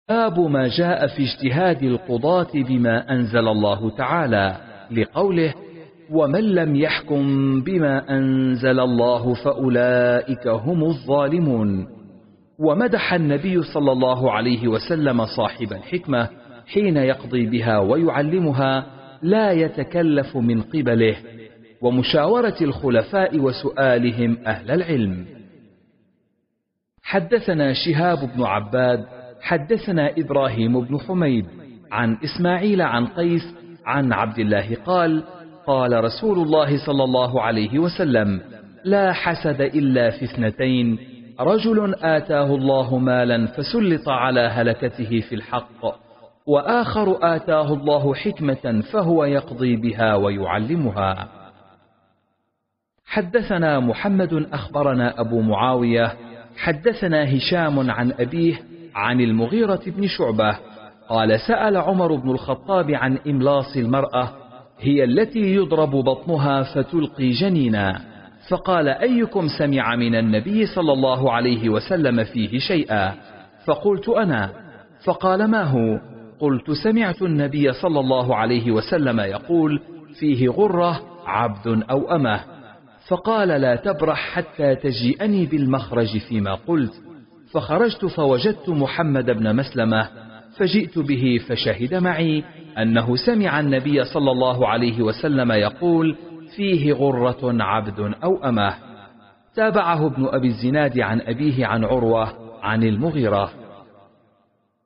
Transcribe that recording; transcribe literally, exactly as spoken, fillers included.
باب ما جاء في اجتهاد القضاة بما أنزل الله تعالى، لقوله: ومن لم يحكم بما أنزل الله فأولئك هم الظالمون. ومدح النبي صلى الله عليه وسلم صاحب الحكمة حين يقضي بها ويعلمها لا يتكلف من قبله، ومشاورة الخلفاء وسؤالهم أهل العلم. حدثنا شهاب بن عباد حدثنا إبراهيم بن حميد عن إسماعيل عن قيس عن عبد الله قال: قال رسول الله صلى الله عليه وسلم: لا حسد إلا في اثنتين: رجل آتاه الله مالا فسلط على هلكته في الحق، وآخر آتاه الله حكمة فهو يقضي بها ويعلمها. حدثنا محمد أخبرنا أبو معاوية حدثنا هشام عن أبيه عن المغيرة بن شعبة قال: سأل عمر بن الخطاب عن إملاص المرأة، هي التي يضرب بطنها فتلقي جنينا، فقال: أيكم سمع من النبي صلى الله عليه وسلم فيه شيئا؟ فقلت: أنا. فقال: ما هو؟ قلت: سمعت النبي صلى الله عليه وسلم يقول: فيه غرة عبد أو أمه. فقال: لا تبرح حتى تجيئني بالمخرج فيما قلت. فخرجت فوجدت محمد بن مسلمة، فجئت به فشهد معي أنه سمع النبي صلى الله عليه وسلم يقول: فيه غرة عبد أو أمه. تابعه ابن أبي الزناد عن أبيه عن عروة عن المغيرة.